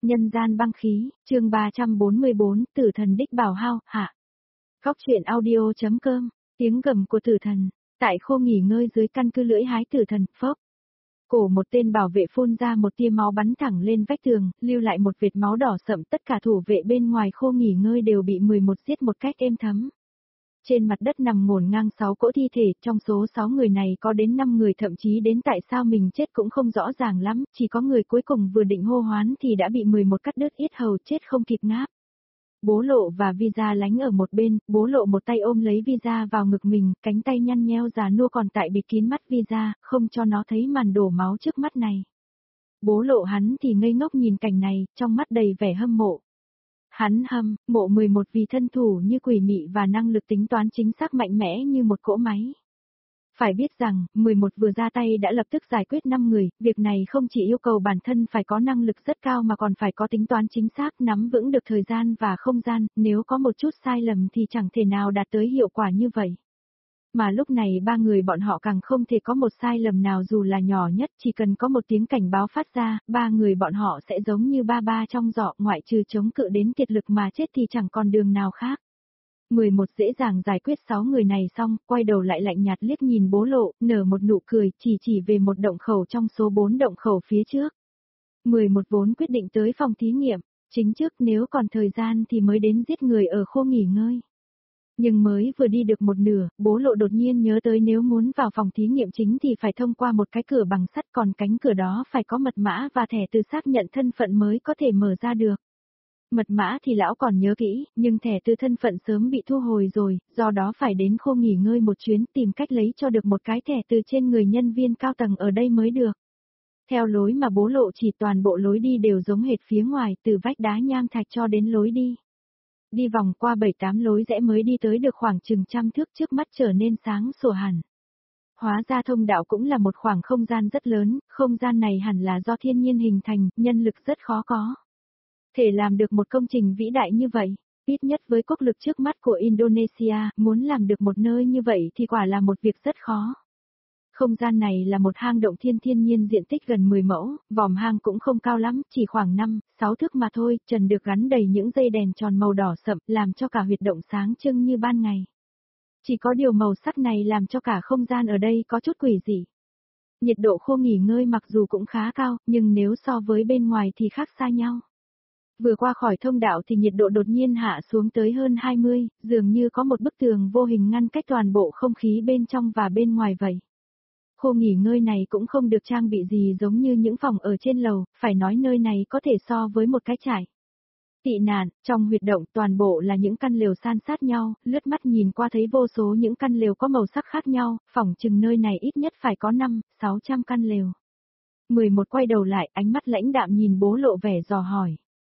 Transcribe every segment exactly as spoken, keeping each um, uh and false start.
Nhân gian băng khí, chương ba trăm bốn mươi bốn, tử thần đích bảo hao, hạ. Góc truyện audio.com, tiếng gầm của tử thần, tại khô nghỉ ngơi dưới căn cứ lưỡi hái tử thần, phốc. Cổ một tên bảo vệ phun ra một tia máu bắn thẳng lên vách tường, lưu lại một vệt máu đỏ sậm, tất cả thủ vệ bên ngoài khô nghỉ ngơi đều bị mười một giết một cách êm thấm. Trên mặt đất nằm ngổn ngang sáu cỗ thi thể, trong số sáu người này có đến năm người, thậm chí đến tại sao mình chết cũng không rõ ràng lắm, chỉ có người cuối cùng vừa định hô hoán thì đã bị mười một cắt đứt yết hầu, chết không kịp ngáp. Bố Lộ và Visa lánh ở một bên, Bố Lộ một tay ôm lấy Visa vào ngực mình, cánh tay nhăn nheo già nua còn tại bịt kín mắt Visa, không cho nó thấy màn đổ máu trước mắt này. Bố Lộ hắn thì ngây ngốc nhìn cảnh này, trong mắt đầy vẻ hâm mộ. Hắn hâm mộ mười một vì thân thủ như quỷ mị và năng lực tính toán chính xác mạnh mẽ như một cỗ máy. Phải biết rằng, mười một vừa ra tay đã lập tức giải quyết năm người, việc này không chỉ yêu cầu bản thân phải có năng lực rất cao mà còn phải có tính toán chính xác, nắm vững được thời gian và không gian, nếu có một chút sai lầm thì chẳng thể nào đạt tới hiệu quả như vậy. Mà lúc này ba người bọn họ càng không thể có một sai lầm nào dù là nhỏ nhất, chỉ cần có một tiếng cảnh báo phát ra, ba người bọn họ sẽ giống như ba ba trong giỏ, ngoại trừ chống cự đến kiệt lực mà chết thì chẳng còn đường nào khác. mười một dễ dàng giải quyết sáu người này xong, quay đầu lại lạnh nhạt liếc nhìn Bố Lộ, nở một nụ cười, chỉ chỉ về một động khẩu trong số bốn động khẩu phía trước. mười một vốn quyết định tới phòng thí nghiệm, chính trước nếu còn thời gian thì mới đến giết người ở khô nghỉ ngơi. Nhưng mới vừa đi được một nửa, Bố Lộ đột nhiên nhớ tới nếu muốn vào phòng thí nghiệm chính thì phải thông qua một cái cửa bằng sắt, còn cánh cửa đó phải có mật mã và thẻ từ xác nhận thân phận mới có thể mở ra được. Mật mã thì lão còn nhớ kỹ, nhưng thẻ từ thân phận sớm bị thu hồi rồi, do đó phải đến khô nghỉ ngơi một chuyến tìm cách lấy cho được một cái thẻ từ trên người nhân viên cao tầng ở đây mới được. Theo lối mà Bố Lộ chỉ, toàn bộ lối đi đều giống hệt phía ngoài, từ vách đá nham thạch cho đến lối đi. Đi vòng qua bảy tám lối rẽ mới đi tới được khoảng chừng trăm thước, trước mắt trở nên sáng sủa hẳn. Hóa ra thông đạo cũng là một khoảng không gian rất lớn, không gian này hẳn là do thiên nhiên hình thành, nhân lực rất khó có. Thể làm được một công trình vĩ đại như vậy, ít nhất với quốc lực trước mắt của Indonesia, muốn làm được một nơi như vậy thì quả là một việc rất khó. Không gian này là một hang động thiên thiên nhiên diện tích gần mười mẫu, vòm hang cũng không cao lắm, chỉ khoảng năm, sáu thước mà thôi, trần được gắn đầy những dây đèn tròn màu đỏ sậm, làm cho cả huyệt động sáng trưng như ban ngày. Chỉ có điều màu sắc này làm cho cả không gian ở đây có chút quỷ dị. Nhiệt độ khô nghỉ ngơi mặc dù cũng khá cao, nhưng nếu so với bên ngoài thì khác xa nhau. Vừa qua khỏi thông đạo thì nhiệt độ đột nhiên hạ xuống tới hơn hai mươi, dường như có một bức tường vô hình ngăn cách toàn bộ không khí bên trong và bên ngoài vậy. Khô nghỉ ngơi này cũng không được trang bị gì giống như những phòng ở trên lầu, phải nói nơi này có thể so với một cái trại tị nạn. Trong huyệt động toàn bộ là những căn lều san sát nhau, lướt mắt nhìn qua thấy vô số những căn lều có màu sắc khác nhau, phỏng chừng nơi này ít nhất phải có năm, sáu trăm căn lều. mười một quay đầu lại, ánh mắt lãnh đạm nhìn Bố Lộ vẻ dò hỏi.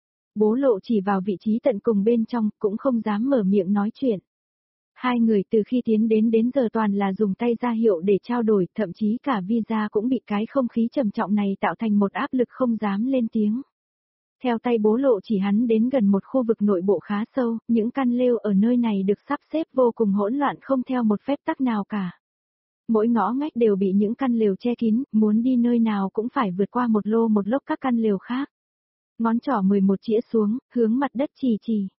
Bố Lộ chỉ vào vị trí tận cùng bên trong, cũng không dám mở miệng nói chuyện. Hai người từ khi tiến đến đến giờ toàn là dùng tay ra hiệu để trao đổi, thậm chí cả Visa cũng bị cái không khí trầm trọng này tạo thành một áp lực không dám lên tiếng. Theo tay Bố Lộ chỉ hắn đến gần một khu vực nội bộ khá sâu, những căn lều ở nơi này được sắp xếp vô cùng hỗn loạn không theo một phép tắc nào cả. Mỗi ngõ ngách đều bị những căn lều che kín, muốn đi nơi nào cũng phải vượt qua một lô một lốc các căn lều khác. Ngón trỏ mười một chĩa xuống, hướng mặt đất chỉ chỉ.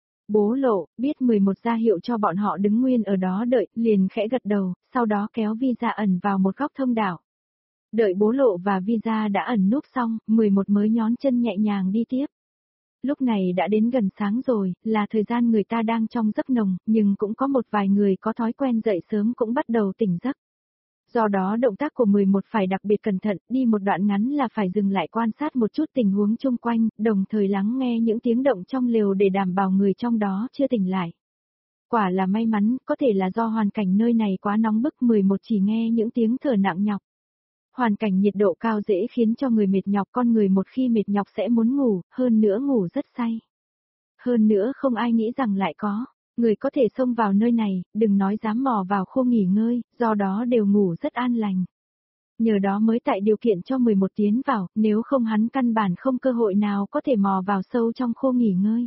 Bố Lộ, biết mười một ra hiệu cho bọn họ đứng nguyên ở đó đợi, liền khẽ gật đầu, sau đó kéo Visa ẩn vào một góc thông đạo. Đợi Bố Lộ và Visa đã ẩn núp xong, mười một mới nhón chân nhẹ nhàng đi tiếp. Lúc này đã đến gần sáng rồi, là thời gian người ta đang trong giấc nồng, nhưng cũng có một vài người có thói quen dậy sớm cũng bắt đầu tỉnh giấc. Do đó động tác của mười một phải đặc biệt cẩn thận, đi một đoạn ngắn là phải dừng lại quan sát một chút tình huống chung quanh, đồng thời lắng nghe những tiếng động trong lều để đảm bảo người trong đó chưa tỉnh lại. Quả là may mắn, có thể là do hoàn cảnh nơi này quá nóng bức, mười một chỉ nghe những tiếng thở nặng nhọc. Hoàn cảnh nhiệt độ cao dễ khiến cho người mệt nhọc, con người một khi mệt nhọc sẽ muốn ngủ, hơn nữa ngủ rất say. Hơn nữa không ai nghĩ rằng lại có người có thể xông vào nơi này, đừng nói dám mò vào khô nghỉ ngơi, do đó đều ngủ rất an lành. Nhờ đó mới tại điều kiện cho mười một tiến vào, nếu không hắn căn bản không cơ hội nào có thể mò vào sâu trong khô nghỉ ngơi.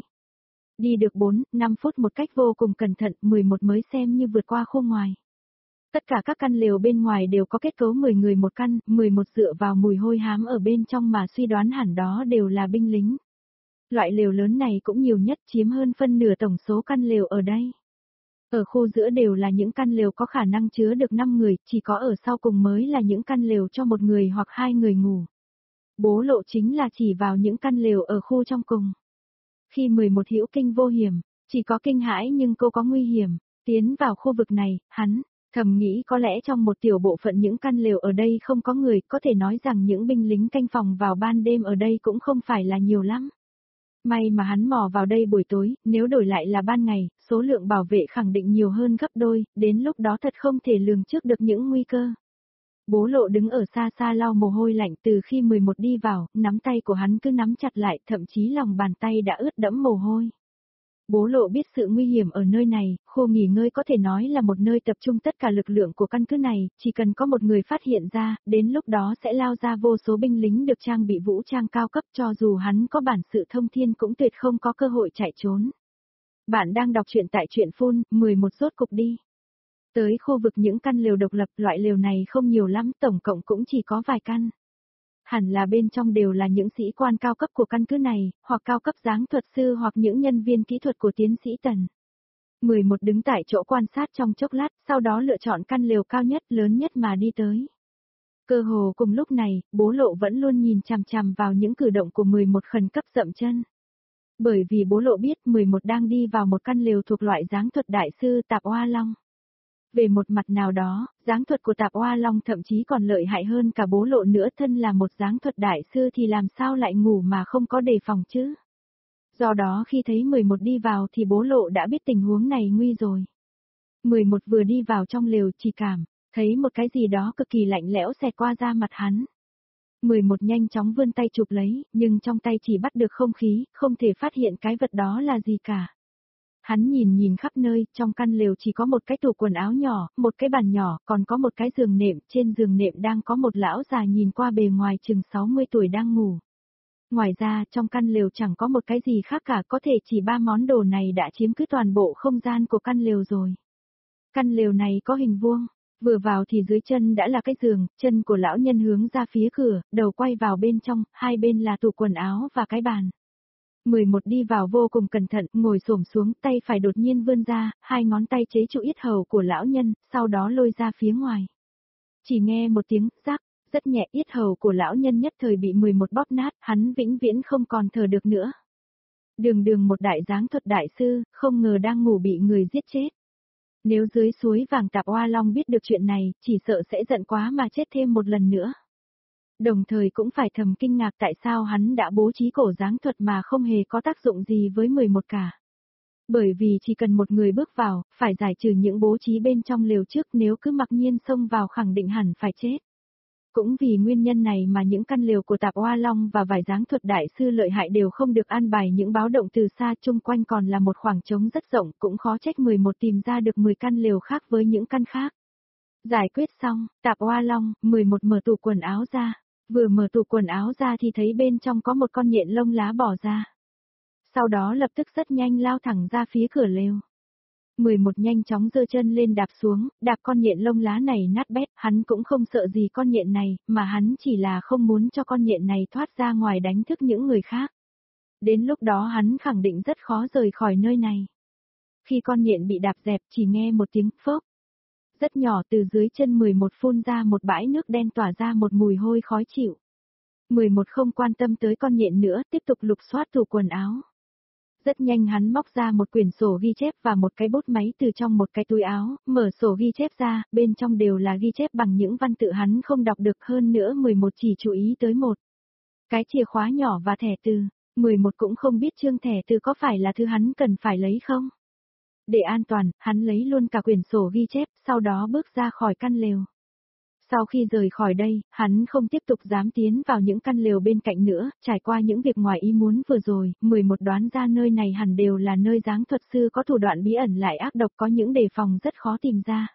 Đi được bốn, năm phút một cách vô cùng cẩn thận, mười một mới xem như vượt qua khô ngoài. Tất cả các căn lều bên ngoài đều có kết cấu mười người một căn, mười một dựa vào mùi hôi hám ở bên trong mà suy đoán hẳn đó đều là binh lính. Loại lều lớn này cũng nhiều nhất chiếm hơn phân nửa tổng số căn lều ở đây. Ở khu giữa đều là những căn lều có khả năng chứa được năm người, chỉ có ở sau cùng mới là những căn lều cho một người hoặc hai người ngủ. Bố Lộ chính là chỉ vào những căn lều ở khu trong cùng. Khi mười một hữu kinh vô hiểm, chỉ có kinh hãi nhưng cô có nguy hiểm, tiến vào khu vực này, hắn thầm nghĩ có lẽ trong một tiểu bộ phận những căn lều ở đây không có người, có thể nói rằng những binh lính canh phòng vào ban đêm ở đây cũng không phải là nhiều lắm. May mà hắn mò vào đây buổi tối, nếu đổi lại là ban ngày, số lượng bảo vệ khẳng định nhiều hơn gấp đôi, đến lúc đó thật không thể lường trước được những nguy cơ. Bố Lộ đứng ở xa xa lau mồ hôi lạnh từ khi mười một đi vào, nắm tay của hắn cứ nắm chặt lại, thậm chí lòng bàn tay đã ướt đẫm mồ hôi. Bố Lộ biết sự nguy hiểm ở nơi này, khu nghỉ ngơi có thể nói là một nơi tập trung tất cả lực lượng của căn cứ này, chỉ cần có một người phát hiện ra, đến lúc đó sẽ lao ra vô số binh lính được trang bị vũ trang cao cấp, cho dù hắn có bản sự thông thiên cũng tuyệt không có cơ hội chạy trốn. Bạn đang đọc truyện tại truyện phun, mười một rốt cục đi. Tới khu vực những căn lều độc lập, loại lều này không nhiều lắm, tổng cộng cũng chỉ có vài căn. Hẳn là bên trong đều là những sĩ quan cao cấp của căn cứ này, hoặc cao cấp giáng thuật sư hoặc những nhân viên kỹ thuật của tiến sĩ Tần. mười một đứng tại chỗ quan sát trong chốc lát, sau đó lựa chọn căn lều cao nhất, lớn nhất mà đi tới. Cơ hồ cùng lúc này, Bố Lộ vẫn luôn nhìn chằm chằm vào những cử động của mười một khẩn cấp dậm chân. Bởi vì Bố Lộ biết mười một đang đi vào một căn lều thuộc loại giáng thuật đại sư Tạp Oa Long. Về một mặt nào đó, giáng thuật của Tạp Oa Long thậm chí còn lợi hại hơn cả Bố Lộ nữa, thân là một giáng thuật đại sư thì làm sao lại ngủ mà không có đề phòng chứ. Do đó khi thấy mười một đi vào thì Bố Lộ đã biết tình huống này nguy rồi. mười một vừa đi vào trong lều chỉ cảm, thấy một cái gì đó cực kỳ lạnh lẽo xẹt qua da mặt hắn. mười một nhanh chóng vươn tay chụp lấy, nhưng trong tay chỉ bắt được không khí, không thể phát hiện cái vật đó là gì cả. Hắn nhìn nhìn khắp nơi, trong căn lều chỉ có một cái tủ quần áo nhỏ, một cái bàn nhỏ, còn có một cái giường nệm, trên giường nệm đang có một lão già nhìn qua bề ngoài chừng sáu mươi tuổi đang ngủ. Ngoài ra, trong căn lều chẳng có một cái gì khác cả, có thể chỉ ba món đồ này đã chiếm cứ toàn bộ không gian của căn lều rồi. Căn lều này có hình vuông, vừa vào thì dưới chân đã là cái giường, chân của lão nhân hướng ra phía cửa, đầu quay vào bên trong, hai bên là tủ quần áo và cái bàn. mười một đi vào vô cùng cẩn thận, ngồi xổm xuống, tay phải đột nhiên vươn ra, hai ngón tay chế trụ yết hầu của lão nhân, sau đó lôi ra phía ngoài. Chỉ nghe một tiếng rắc, rất nhẹ, yết hầu của lão nhân nhất thời bị mười một bóp nát, hắn vĩnh viễn không còn thở được nữa. Đường đường một đại giáng thuật đại sư, không ngờ đang ngủ bị người giết chết. Nếu dưới suối vàng Tạp Oa Long biết được chuyện này, chỉ sợ sẽ giận quá mà chết thêm một lần nữa. Đồng thời cũng phải thầm kinh ngạc tại sao hắn đã bố trí cổ giáng thuật mà không hề có tác dụng gì với mười một cả. Bởi vì chỉ cần một người bước vào, phải giải trừ những bố trí bên trong lều trước, nếu cứ mặc nhiên xông vào khẳng định hẳn phải chết. Cũng vì nguyên nhân này mà những căn lều của Tạp Oa Long và vài giáng thuật đại sư lợi hại đều không được an bài những báo động từ xa, chung quanh còn là một khoảng trống rất rộng, cũng khó trách mười một tìm ra được mười căn lều khác với những căn khác. Giải quyết xong, Tạp Oa Long, mười một mở tủ quần áo ra. Vừa mở tủ quần áo ra thì thấy bên trong có một con nhện lông lá bò ra. Sau đó lập tức rất nhanh lao thẳng ra phía cửa lều. mười một nhanh chóng giơ chân lên đạp xuống, đạp con nhện lông lá này nát bét, hắn cũng không sợ gì con nhện này, mà hắn chỉ là không muốn cho con nhện này thoát ra ngoài đánh thức những người khác. Đến lúc đó hắn khẳng định rất khó rời khỏi nơi này. Khi con nhện bị đạp dẹp chỉ nghe một tiếng phốc. Rất nhỏ từ dưới chân mười một phun ra một bãi nước đen tỏa ra một mùi hôi khó chịu. mười một không quan tâm tới con nhện nữa, tiếp tục lục soát tủ quần áo. Rất nhanh hắn móc ra một quyển sổ ghi chép và một cái bút máy từ trong một cái túi áo, mở sổ ghi chép ra, bên trong đều là ghi chép bằng những văn tự hắn không đọc được, hơn nữa mười một chỉ chú ý tới một cái chìa khóa nhỏ và thẻ từ. mười một cũng không biết chương thẻ từ có phải là thứ hắn cần phải lấy không. Để an toàn, hắn lấy luôn cả quyển sổ ghi chép, sau đó bước ra khỏi căn lều. Sau khi rời khỏi đây, hắn không tiếp tục dám tiến vào những căn lều bên cạnh nữa, trải qua những việc ngoài ý muốn vừa rồi, mười một đoán ra nơi này hẳn đều là nơi giáng thuật sư có thủ đoạn bí ẩn lại ác độc, có những đề phòng rất khó tìm ra.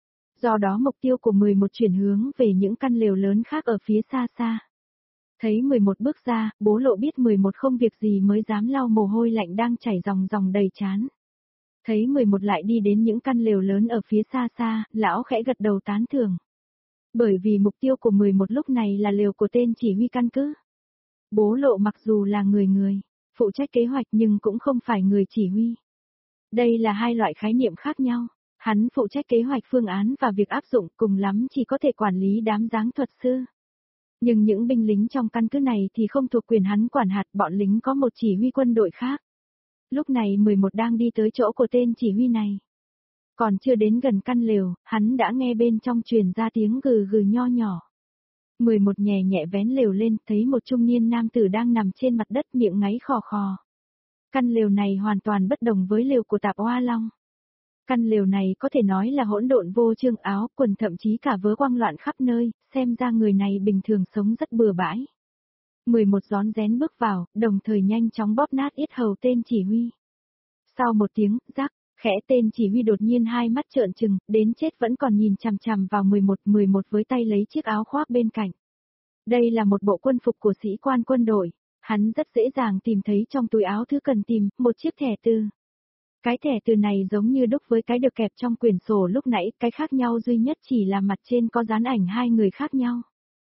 Do đó mục tiêu của mười một chuyển hướng về những căn lều lớn khác ở phía xa xa. Thấy mười một bước ra, Bố Lộ biết mười một không việc gì mới dám lau mồ hôi lạnh đang chảy ròng ròng đầy trán. Thấy mười một lại đi đến những căn lều lớn ở phía xa xa, lão khẽ gật đầu tán thưởng. Bởi vì mục tiêu của mười một lúc này là lều của tên chỉ huy căn cứ. Bố Lộ mặc dù là người người, Phụ trách kế hoạch nhưng cũng không phải người chỉ huy. Đây là hai loại khái niệm khác nhau. Hắn phụ trách kế hoạch phương án và việc áp dụng, cùng lắm chỉ có thể quản lý đám giáng thuật sư. Nhưng những binh lính trong căn cứ này thì không thuộc quyền hắn quản hạt, bọn lính có một chỉ huy quân đội khác. Lúc này mười một đang đi tới chỗ của tên chỉ huy này. Còn chưa đến gần căn lều, hắn đã nghe bên trong truyền ra tiếng gừ gừ nho nhỏ. mười một nhẹ nhẹ vén lều lên, thấy một trung niên nam tử đang nằm trên mặt đất miệng ngáy khò khò. Căn lều này hoàn toàn bất đồng với lều của Tạp Oa Long. Căn lều này có thể nói là hỗn độn vô chương, áo, quần thậm chí cả vớ quăng loạn khắp nơi, xem ra người này bình thường sống rất bừa bãi. mười một rón rén bước vào, đồng thời nhanh chóng bóp nát yết hầu tên chỉ huy. Sau một tiếng, rắc, khẽ tên chỉ huy đột nhiên hai mắt trợn trừng, đến chết vẫn còn nhìn chằm chằm vào mười một, mười một với tay lấy chiếc áo khoác bên cạnh. Đây là một bộ quân phục của sĩ quan quân đội, hắn rất dễ dàng tìm thấy trong túi áo thứ cần tìm, một chiếc thẻ từ. Cái thẻ từ này giống như đúc với cái được kẹp trong quyển sổ lúc nãy, cái khác nhau duy nhất chỉ là mặt trên có dán ảnh hai người khác nhau.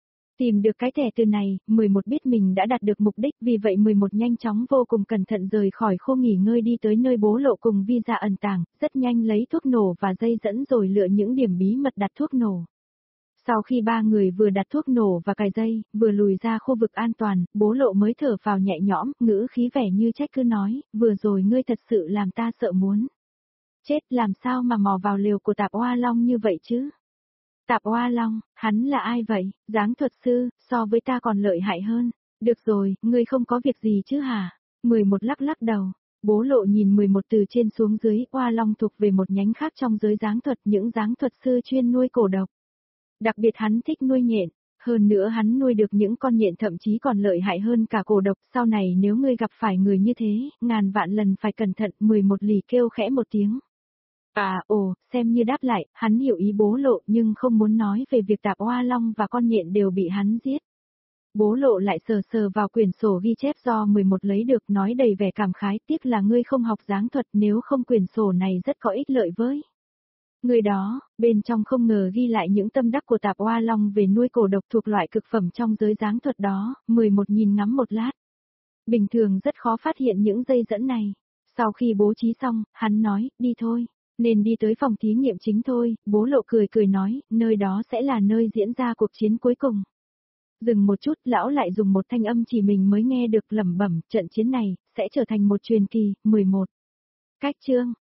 Tìm được cái thẻ từ này, mười một biết mình đã đạt được mục đích, vì vậy mười một nhanh chóng vô cùng cẩn thận rời khỏi khu nghỉ ngơi đi tới nơi bố lộ cùng visa ẩn tàng, rất nhanh lấy thuốc nổ và dây dẫn rồi lựa những điểm bí mật đặt thuốc nổ. Sau khi ba người vừa đặt thuốc nổ và cài dây, vừa lùi ra khu vực an toàn, bố lộ mới thở vào nhẹ nhõm, ngữ khí vẻ như trách cứ nói, vừa rồi ngươi thật sự làm ta sợ muốn. Chết, làm sao mà mò vào lều của Tạp Oa Long như vậy chứ? Tạp Oa Long, hắn là ai vậy? Giáng thuật sư, so với ta còn lợi hại hơn. Được rồi, ngươi không có việc gì chứ hả? mười một lắc lắc đầu. Bố lộ nhìn mười một từ trên xuống dưới, Oa Long thuộc về một nhánh khác trong giới giáng thuật, những giáng thuật sư chuyên nuôi cổ độc. Đặc biệt hắn thích nuôi nhện, hơn nữa hắn nuôi được những con nhện thậm chí còn lợi hại hơn cả cổ độc, sau này nếu ngươi gặp phải người như thế, ngàn vạn lần phải cẩn thận. Mười một lì kêu khẽ một tiếng. À, ồ, xem như đáp lại, hắn hiểu ý bố lộ nhưng không muốn nói về việc Tạp Oa Long và con nhện đều bị hắn giết. Bố lộ lại sờ sờ vào quyển sổ ghi chép do mười một lấy được, nói đầy vẻ cảm khái, tiếc là ngươi không học giáng thuật, nếu không quyển sổ này rất có ích lợi với người đó. Bên trong không ngờ ghi lại những tâm đắc của Tạp Oa Long về nuôi cổ độc thuộc loại cực phẩm trong giới giáng thuật đó. mười một nhìn ngắm một lát. Bình thường rất khó phát hiện những dây dẫn này. Sau khi bố trí xong, hắn nói, đi thôi. Nên đi tới phòng thí nghiệm chính thôi. Bố lộ cười cười nói, nơi đó sẽ là nơi diễn ra cuộc chiến cuối cùng. Dừng một chút, lão lại dùng một thanh âm chỉ mình mới nghe được lẩm bẩm, trận chiến này sẽ trở thành một truyền kỳ. mười một. Cách chương